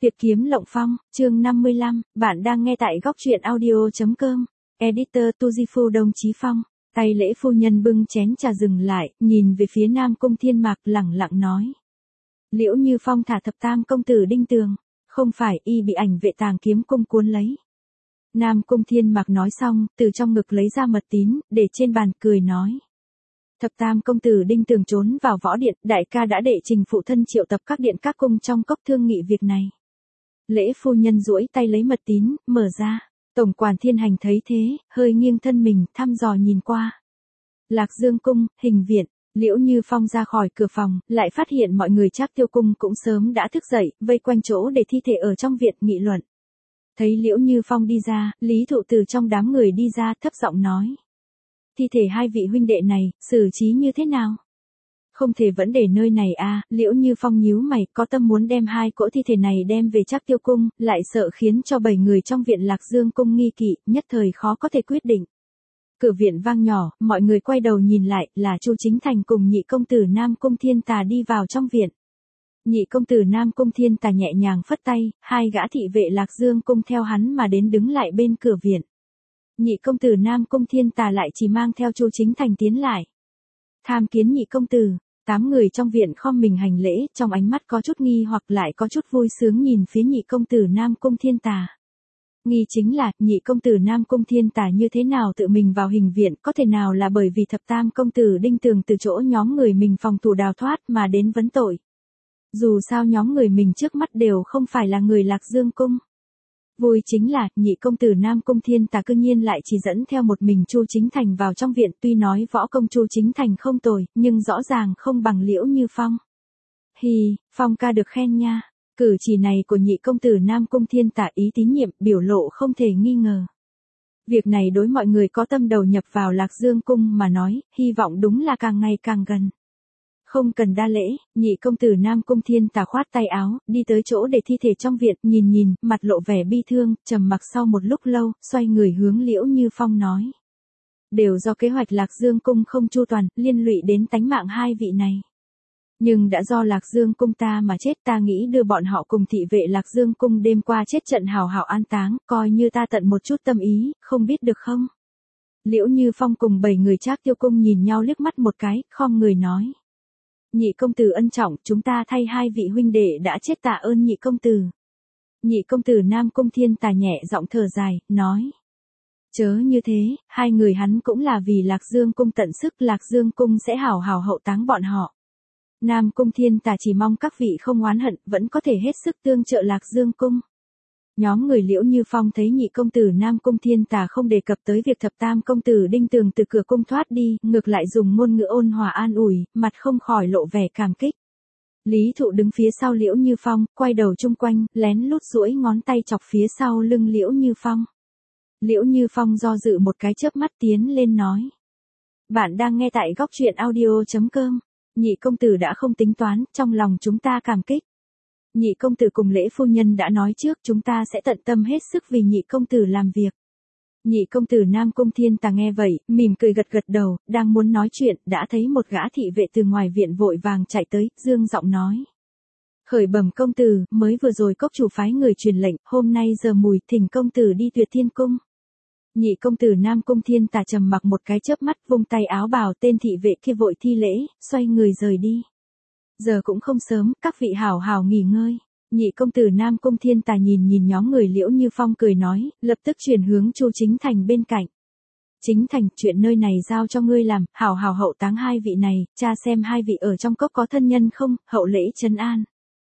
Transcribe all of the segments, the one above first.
Tuyệt kiếm Lộng Phong, chương 55, bạn đang nghe tại góc truyện audio.com. Editor Tujifu Đồng Chí Phong, tay lễ phu nhân bưng chén trà dừng lại, nhìn về phía Nam Cung Thiên Mạc lẳng lặng nói. Liễu Như Phong thả thập tam công tử Đinh Tường, không phải y bị ảnh vệ tàng kiếm cung cuốn lấy. Nam Cung Thiên Mạc nói xong, từ trong ngực lấy ra mật tín, để trên bàn cười nói. Thập tam công tử Đinh Tường trốn vào võ điện, đại ca đã đệ trình phụ thân triệu tập các điện các cung trong cốc thương nghị việc này. Lễ phu nhân duỗi tay lấy mật tín, mở ra. Tổng quản Thiên Hành thấy thế, hơi nghiêng thân mình, thăm dò nhìn qua. Lạc Dương cung, hình viện, Liễu Như Phong ra khỏi cửa phòng, lại phát hiện mọi người Trác Tiêu cung cũng sớm đã thức dậy, vây quanh chỗ để thi thể ở trong viện nghị luận. Thấy Liễu Như Phong đi ra, Lý Thụ từ trong đám người đi ra, thấp giọng nói. Thi thể hai vị huynh đệ này, xử trí như thế nào? Không thể vẫn để nơi này à, Liễu Như Phong nhíu mày, có tâm muốn đem hai cỗ thi thể này đem về Trác Tiêu cung, lại sợ khiến cho 7 người trong viện Lạc Dương cung nghi kỵ, nhất thời khó có thể quyết định. Cửa viện vang nhỏ, mọi người quay đầu nhìn lại, là Chu Chính Thành cùng nhị công tử Nam Cung Thiên Tà đi vào trong viện. Nhị công tử Nam Cung Thiên Tà nhẹ nhàng phất tay, hai gã thị vệ Lạc Dương cung theo hắn mà đến đứng lại bên cửa viện. Nhị công tử Nam Cung Thiên Tà lại chỉ mang theo Chu Chính Thành tiến lại. Tham kiến nhị công tử, 8 người trong viện khom mình hành lễ, trong ánh mắt có chút nghi hoặc lại có chút vui sướng nhìn phía nhị công tử Nam Cung Thiên Tà. Nghi chính là, nhị công tử Nam Cung Thiên Tà như thế nào tự mình vào hình viện, có thể nào là bởi vì thập tam công tử Đinh Tường từ chỗ nhóm người mình phòng thủ đào thoát mà đến vấn tội. Dù sao nhóm người mình trước mắt đều không phải là người Lạc Dương cung. Vui chính là, nhị công tử Nam Cung Thiên Tà cư nhiên lại chỉ dẫn theo một mình Chu Chính Thành vào trong viện, tuy nói võ công Chu Chính Thành không tồi, nhưng rõ ràng không bằng Liễu Như Phong. Hi, Phong ca được khen nha. Cử chỉ này của nhị công tử Nam Cung Thiên Tà ý tín nhiệm, biểu lộ không thể nghi ngờ. Việc này đối mọi người có tâm đầu nhập vào Lạc Dương cung mà nói, hy vọng đúng là càng ngày càng gần. Không cần đa lễ, nhị công tử Nam Cung Thiên Tà khoát tay áo, đi tới chỗ để thi thể trong viện, nhìn, mặt lộ vẻ bi thương, trầm mặc sau một lúc lâu, xoay người hướng Liễu Như Phong nói. Đều do kế hoạch Lạc Dương cung không chu toàn, liên lụy đến tánh mạng hai vị này. Nhưng đã do Lạc Dương cung ta mà chết, ta nghĩ đưa bọn họ cùng thị vệ Lạc Dương cung đêm qua chết trận hào hào an táng, coi như ta tận một chút tâm ý, không biết được không? Liễu Như Phong cùng 7 người Trác Tiêu cung nhìn nhau liếc mắt một cái, khom người nói. Nhị công tử ân trọng, chúng ta thay hai vị huynh đệ đã chết tạ ơn nhị công tử. Nhị công tử Nam Cung Thiên Tà nhẹ giọng thở dài, nói. Chớ như thế, hai người hắn cũng là vì Lạc Dương cung tận sức, Lạc Dương cung sẽ hảo hảo hậu táng bọn họ. Nam Cung Thiên Tà chỉ mong các vị không oán hận, vẫn có thể hết sức tương trợ Lạc Dương cung. Nhóm người Liễu Như Phong thấy nhị công tử Nam Cung Thiên Tà không đề cập tới việc thập tam công tử Đinh Tường từ cửa cung thoát đi, ngược lại dùng ngôn ngữ ôn hòa an ủi, mặt không khỏi lộ vẻ cảm kích. Lý Thụ đứng phía sau Liễu Như Phong, quay đầu chung quanh, lén lút duỗi ngón tay chọc phía sau lưng Liễu Như Phong. Liễu Như Phong do dự một cái chớp mắt tiến lên nói. Bạn đang nghe tại góc truyện audio.com. Nhị công tử đã không tính toán, trong lòng chúng ta cảm kích. Nhị công tử cùng lễ phu nhân đã nói trước, chúng ta sẽ tận tâm hết sức vì nhị công tử làm việc. Nhị công tử Nam Cung Thiên Tà nghe vậy, mỉm cười gật gật đầu, đang muốn nói chuyện, đã thấy một gã thị vệ từ ngoài viện vội vàng chạy tới, dương giọng nói. Khởi bẩm công tử, mới vừa rồi cốc chủ phái người truyền lệnh, hôm nay giờ mùi, thỉnh công tử đi Tuyệt Thiên cung. Nhị công tử Nam Cung Thiên Tà trầm mặc một cái chớp mắt, vung tay áo bào, tên thị vệ kia vội thi lễ, xoay người rời đi. Giờ cũng không sớm, các vị hảo hảo nghỉ ngơi. Nhị công tử Nam Cung Thiên Tà nhìn nhóm người Liễu Như Phong cười nói, lập tức chuyển hướng Chu Chính Thành bên cạnh. Chính Thành, chuyện nơi này giao cho ngươi làm, hảo hảo hậu táng hai vị này, cha xem hai vị ở trong cốc có thân nhân không, hậu lễ trấn an.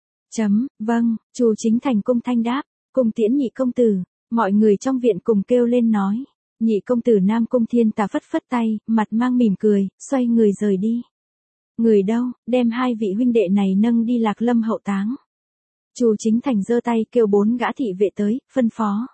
Vâng, Chu Chính Thành cung thanh đáp, cùng tiễn nhị công tử. Mọi người trong viện cùng kêu lên nói. Nhị công tử Nam Cung Thiên Tà phất phất tay, mặt mang mỉm cười, xoay người rời đi. Người đâu, đem hai vị huynh đệ này nâng đi Lạc Lâm hậu táng. Chu Chính Thành giơ tay kêu 4 gã thị vệ tới, phân phó.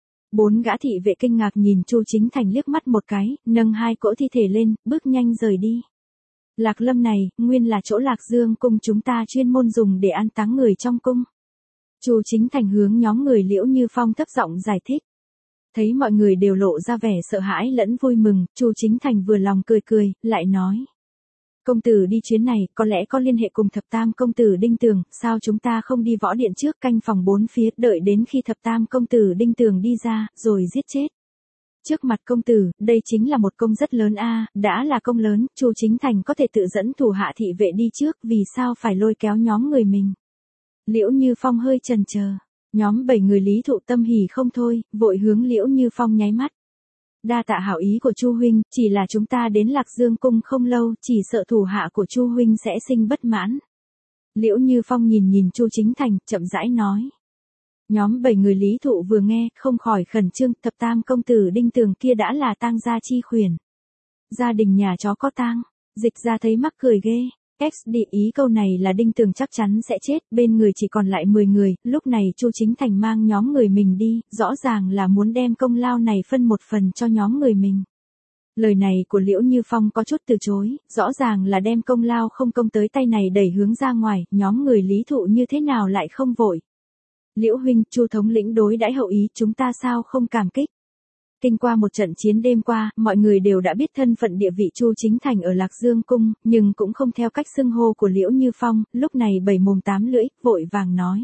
4 gã thị vệ kinh ngạc nhìn Chu Chính Thành liếc mắt một cái, nâng hai cỗ thi thể lên, bước nhanh rời đi. Lạc Lâm này, nguyên là chỗ Lạc Dương cung chúng ta chuyên môn dùng để an táng người trong cung. Chu Chính Thành hướng nhóm người Liễu Như Phong thấp giọng giải thích. Thấy mọi người đều lộ ra vẻ sợ hãi lẫn vui mừng, Chu Chính Thành vừa lòng cười, lại nói. Công tử đi chuyến này, có lẽ có liên hệ cùng thập tam công tử Đinh Tường, sao chúng ta không đi võ điện trước canh phòng bốn phía, đợi đến khi thập tam công tử Đinh Tường đi ra, rồi giết chết. Trước mặt công tử, đây chính là một công rất lớn a, đã là công lớn, Chu Chính Thành có thể tự dẫn thủ hạ thị vệ đi trước, vì sao phải lôi kéo nhóm người mình. Liễu Như Phong hơi chần chờ, nhóm 7 người Lý Thụ tâm hỉ không thôi, vội hướng Liễu Như Phong nháy mắt. Đa tạ hảo ý của Chu huynh, chỉ là chúng ta đến Lạc Dương cung không lâu, chỉ sợ thủ hạ của Chu huynh sẽ sinh bất mãn. Liễu Như Phong nhìn Chu Chính Thành, chậm rãi nói. Nhóm 7 người Lý Thụ vừa nghe, không khỏi khẩn trương, thập tam công tử Đinh Tường kia đã là tang gia chi khuyển. Gia đình nhà chó có tang, Dịch ra thấy mắc cười ghê. XD ý câu này là Đinh Tường chắc chắn sẽ chết, bên người chỉ còn lại 10 người, lúc này Chu Chính Thành mang nhóm người mình đi, rõ ràng là muốn đem công lao này phân một phần cho nhóm người mình. Lời này của Liễu Như Phong có chút từ chối, rõ ràng là đem công lao không công tới tay này đẩy hướng ra ngoài, nhóm người Lý Thụ như thế nào lại không vội. Liễu huynh, Chu thống lĩnh đối đãi hậu ý, chúng ta sao không cảm kích. Kinh qua một trận chiến đêm qua, mọi người đều đã biết thân phận địa vị Chu Chính Thành ở Lạc Dương cung, nhưng cũng không theo cách xưng hô của Liễu Như Phong, lúc này bảy mồm tám lưỡi, vội vàng nói.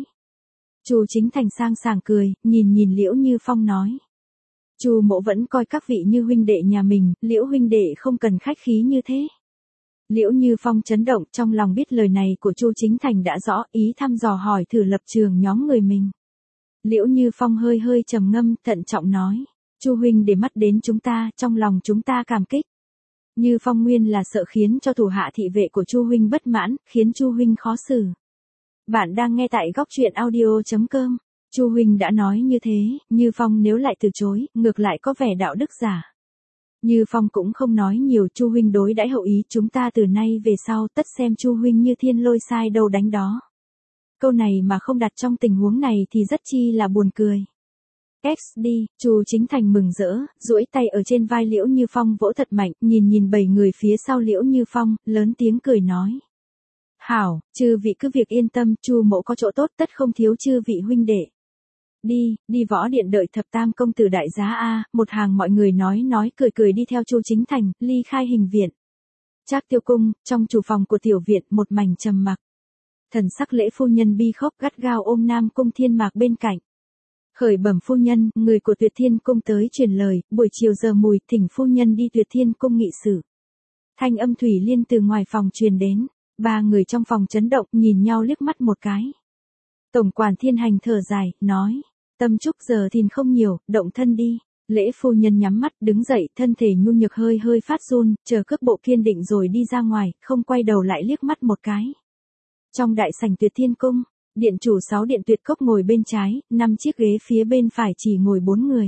Chu Chính Thành sang sảng cười, nhìn Liễu Như Phong nói. Chu mỗ vẫn coi các vị như huynh đệ nhà mình, Liễu huynh đệ không cần khách khí như thế. Liễu Như Phong chấn động, trong lòng biết lời này của Chu Chính Thành đã rõ, ý thăm dò hỏi thử lập trường nhóm người mình. Liễu Như Phong hơi trầm ngâm, thận trọng nói. Chu huynh để mắt đến chúng ta, trong lòng chúng ta cảm kích. Như Phong nguyên là sợ khiến cho thủ hạ thị vệ của Chu huynh bất mãn, khiến Chu huynh khó xử. Bạn đang nghe tại góc truyện audio.com. Chu huynh đã nói như thế, Như Phong nếu lại từ chối, ngược lại có vẻ đạo đức giả. Như Phong cũng không nói nhiều, Chu huynh đối đãi hậu ý, chúng ta từ nay về sau tất xem Chu huynh như thiên lôi sai đâu đánh đó. Câu này mà không đặt trong tình huống này thì rất chi là buồn cười. XD, Chu Chính Thành mừng rỡ, duỗi tay ở trên vai Liễu Như Phong vỗ thật mạnh, nhìn 7 người phía sau Liễu Như Phong, lớn tiếng cười nói. Hảo, chư vị cứ việc yên tâm, Chu mỗ có chỗ tốt tất không thiếu chư vị huynh đệ. Đi võ điện đợi thập tam công tử đại giá a, một hàng mọi người nói cười đi theo Chu Chính Thành, ly khai hình viện. Trác Tiêu cung, trong chủ phòng của tiểu viện một mảnh trầm mặc. Thần sắc Lễ phu nhân bi khóc gắt gao ôm Nam Cung Thiên Mạc bên cạnh. Khởi bẩm phu nhân, người của Tuyệt Thiên cung tới truyền lời, buổi chiều giờ mùi, thỉnh phu nhân đi Tuyệt Thiên cung nghị sự. Thanh âm thủy liên từ ngoài phòng truyền đến, ba người trong phòng chấn động, nhìn nhau liếc mắt một cái. Tổng quản Thiên Hành thở dài, nói, tâm trúc giờ thìn không nhiều, động thân đi. Lễ phu nhân nhắm mắt đứng dậy, thân thể nhu nhược hơi phát run, chờ cước bộ kiên định rồi đi ra ngoài, không quay đầu lại liếc mắt một cái. Trong đại sảnh Tuyệt Thiên cung, điện chủ 6 điện Tuyệt Cốc ngồi bên trái, 5 chiếc ghế phía bên phải chỉ ngồi 4 người.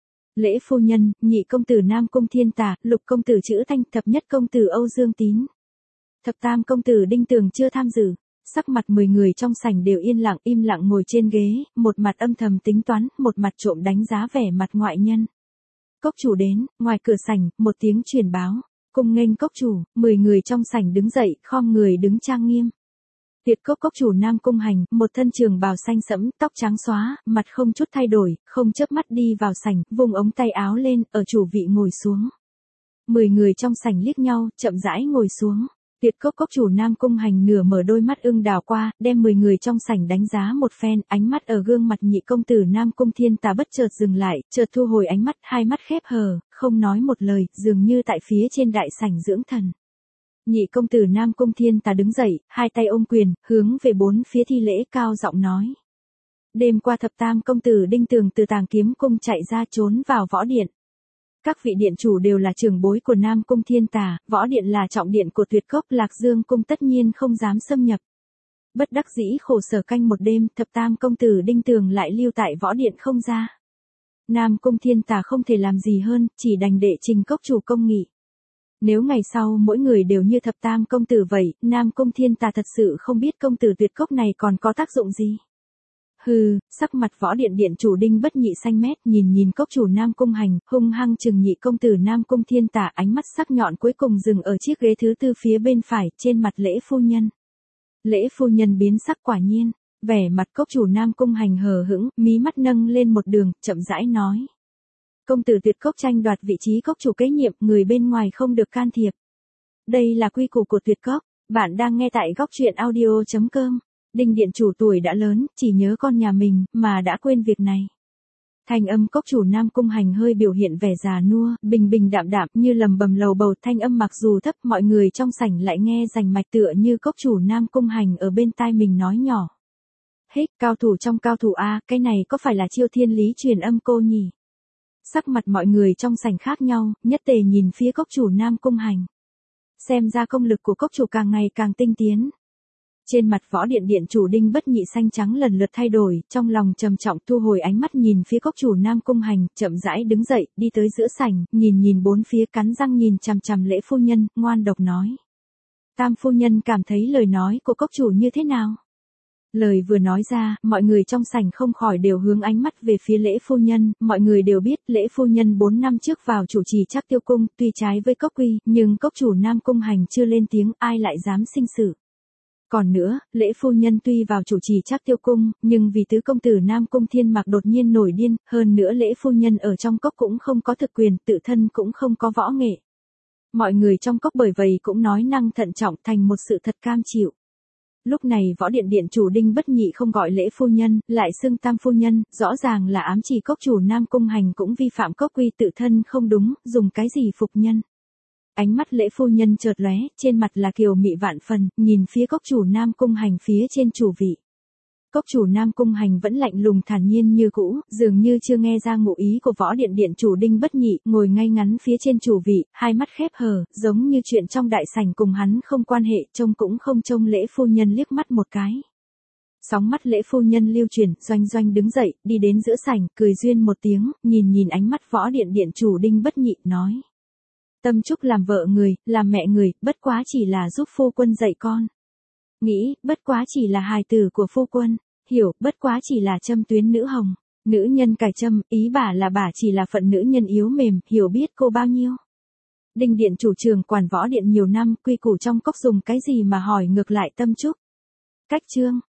Lễ phu nhân, nhị công tử Nam Cung Thiên Tà, lục công tử Trữ Thanh, thập nhất công tử Âu Dương Tín. Thập tam công tử Đinh Tường chưa tham dự. Sắc mặt 10 người trong sảnh đều im lặng ngồi trên ghế, một mặt âm thầm tính toán, một mặt trộm đánh giá vẻ mặt ngoại nhân. Cốc chủ đến, ngoài cửa sảnh, một tiếng truyền báo. Cung nghênh cốc chủ, 10 người trong sảnh đứng dậy, khom người đứng trang nghiêm. Tuyệt Cốc cốc chủ Nam Cung Hành, một thân trường bào xanh sẫm, tóc trắng xóa, mặt không chút thay đổi, không chớp mắt đi vào sảnh, vùng ống tay áo lên, ở chủ vị ngồi xuống. 10 người trong sảnh liếc nhau, chậm rãi ngồi xuống. Tuyệt Cốc cốc chủ Nam Cung Hành nửa mở đôi mắt ưng đào qua, đem 10 người trong sảnh đánh giá một phen, ánh mắt ở gương mặt nhị công tử Nam Cung Thiên Tà bất chợt dừng lại, chợt thu hồi ánh mắt, hai mắt khép hờ, không nói một lời, dường như tại phía trên đại sảnh dưỡng thần. Nhị công tử Nam Cung Thiên Tà đứng dậy, hai tay ôm quyền, hướng về bốn phía thi lễ cao giọng nói. Đêm qua thập tam công tử Đinh Tường từ Tàng Kiếm cung chạy ra trốn vào võ điện. Các vị điện chủ đều là trưởng bối của Nam Cung Thiên Tà, võ điện là trọng điện của Tuyệt Cốc, Lạc Dương cung tất nhiên không dám xâm nhập. Bất đắc dĩ khổ sở canh một đêm, thập tam công tử Đinh Tường lại lưu tại võ điện không ra. Nam Cung Thiên Tà không thể làm gì hơn, chỉ đành đệ trình cốc chủ công nghị. Nếu ngày sau mỗi người đều như thập tam công tử vậy, Nam Cung Thiên Tà thật sự không biết công tử Tuyệt Cốc này còn có tác dụng gì. Hừ, sắc mặt võ điện điện chủ Đinh Bất Nhị xanh mét, nhìn cốc chủ Nam Cung Hành, hung hăng chừng nhị công tử Nam Cung Thiên Tà, ánh mắt sắc nhọn cuối cùng dừng ở chiếc ghế thứ tư phía bên phải, trên mặt Lễ phu nhân. Lễ phu nhân biến sắc quả nhiên, vẻ mặt cốc chủ Nam Cung Hành hờ hững, mí mắt nâng lên một đường, chậm rãi nói. Công tử Tuyệt Cốc tranh đoạt vị trí cốc chủ kế nhiệm, người bên ngoài không được can thiệp. đây là quy củ của Tuyệt Cốc. Bạn đang nghe tại góc truyện audio.com. Đinh điện chủ tuổi đã lớn, chỉ nhớ con nhà mình, mà đã quên việc này. Thanh âm cốc chủ Nam Cung Hành hơi biểu hiện vẻ già nua, bình bình đạm đạm như lầm bầm lầu bầu. Thanh âm mặc dù thấp, mọi người trong sảnh lại nghe rành mạch, tựa như cốc chủ Nam Cung Hành ở bên tai mình nói nhỏ. Hích, cao thủ trong cao thủ a, cái này có phải là chiêu thiên lý truyền âm cô nhỉ? Sắc mặt mọi người trong sảnh khác nhau, nhất tề nhìn phía cốc chủ Nam Cung Hành. Xem ra công lực của cốc chủ càng ngày càng tinh tiến. Trên mặt Võ Điện điện chủ Đinh Bất Nhị xanh trắng lần lượt thay đổi, trong lòng trầm trọng thu hồi ánh mắt nhìn phía cốc chủ Nam Cung Hành, chậm rãi đứng dậy, đi tới giữa sảnh, nhìn bốn phía, cắn răng nhìn chằm chằm Lễ phu nhân, ngoan độc nói. Tam phu nhân cảm thấy lời nói của cốc chủ như thế nào? Lời vừa nói ra, mọi người trong sảnh không khỏi đều hướng ánh mắt về phía Lễ phu nhân. Mọi người đều biết Lễ phu nhân 4 năm trước vào chủ trì Trác Tiêu cung, tuy trái với cốc quy, nhưng cốc chủ Nam Cung Hành chưa lên tiếng, ai lại dám sinh sự. Còn nữa, Lễ phu nhân tuy vào chủ trì Trác Tiêu cung, nhưng vì tứ công tử Nam Cung Thiên Mạc đột nhiên nổi điên, hơn nữa Lễ phu nhân ở trong cốc cũng không có thực quyền, tự thân cũng không có võ nghệ. Mọi người trong cốc bởi vậy cũng nói năng thận trọng, thành một sự thật cam chịu. Lúc này Võ Điện điện chủ Đinh Bất Nhị không gọi Lễ phu nhân, lại xưng Tam phu nhân, rõ ràng là ám chỉ cốc chủ Nam Cung Hành cũng vi phạm cốc quy, tự thân không đúng, dùng cái gì phục nhân. Ánh mắt Lễ phu nhân chợt lóe, trên mặt là kiều mị vạn phần, nhìn phía cốc chủ Nam Cung Hành phía trên chủ vị. Cốc chủ Nam Cung Hành vẫn lạnh lùng thản nhiên như cũ, dường như chưa nghe ra ngụ ý của Võ Điện điện chủ Đinh Bất Nhị, ngồi ngay ngắn phía trên chủ vị, hai mắt khép hờ, giống như chuyện trong đại sảnh cùng hắn không quan hệ, trông cũng không trông Lễ phu nhân liếc mắt một cái. Sóng mắt Lễ phu nhân lưu chuyển, doanh đứng dậy, đi đến giữa sảnh, cười duyên một tiếng, nhìn ánh mắt Võ Điện điện chủ Đinh Bất Nhị, nói. Tâm Trúc làm vợ người, làm mẹ người, bất quá chỉ là giúp phu quân dạy con. Nghĩ, bất quá chỉ là hài tử của phu quân. Hiểu, bất quá chỉ là châm tuyến nữ hồng. Nữ nhân cài châm, ý bà là bà chỉ là phận nữ nhân yếu mềm, hiểu biết cô bao nhiêu. Đinh điện chủ trường quản Võ Điện nhiều năm, quy củ trong cốc dùng cái gì mà hỏi ngược lại Tâm Trúc. Cách chương.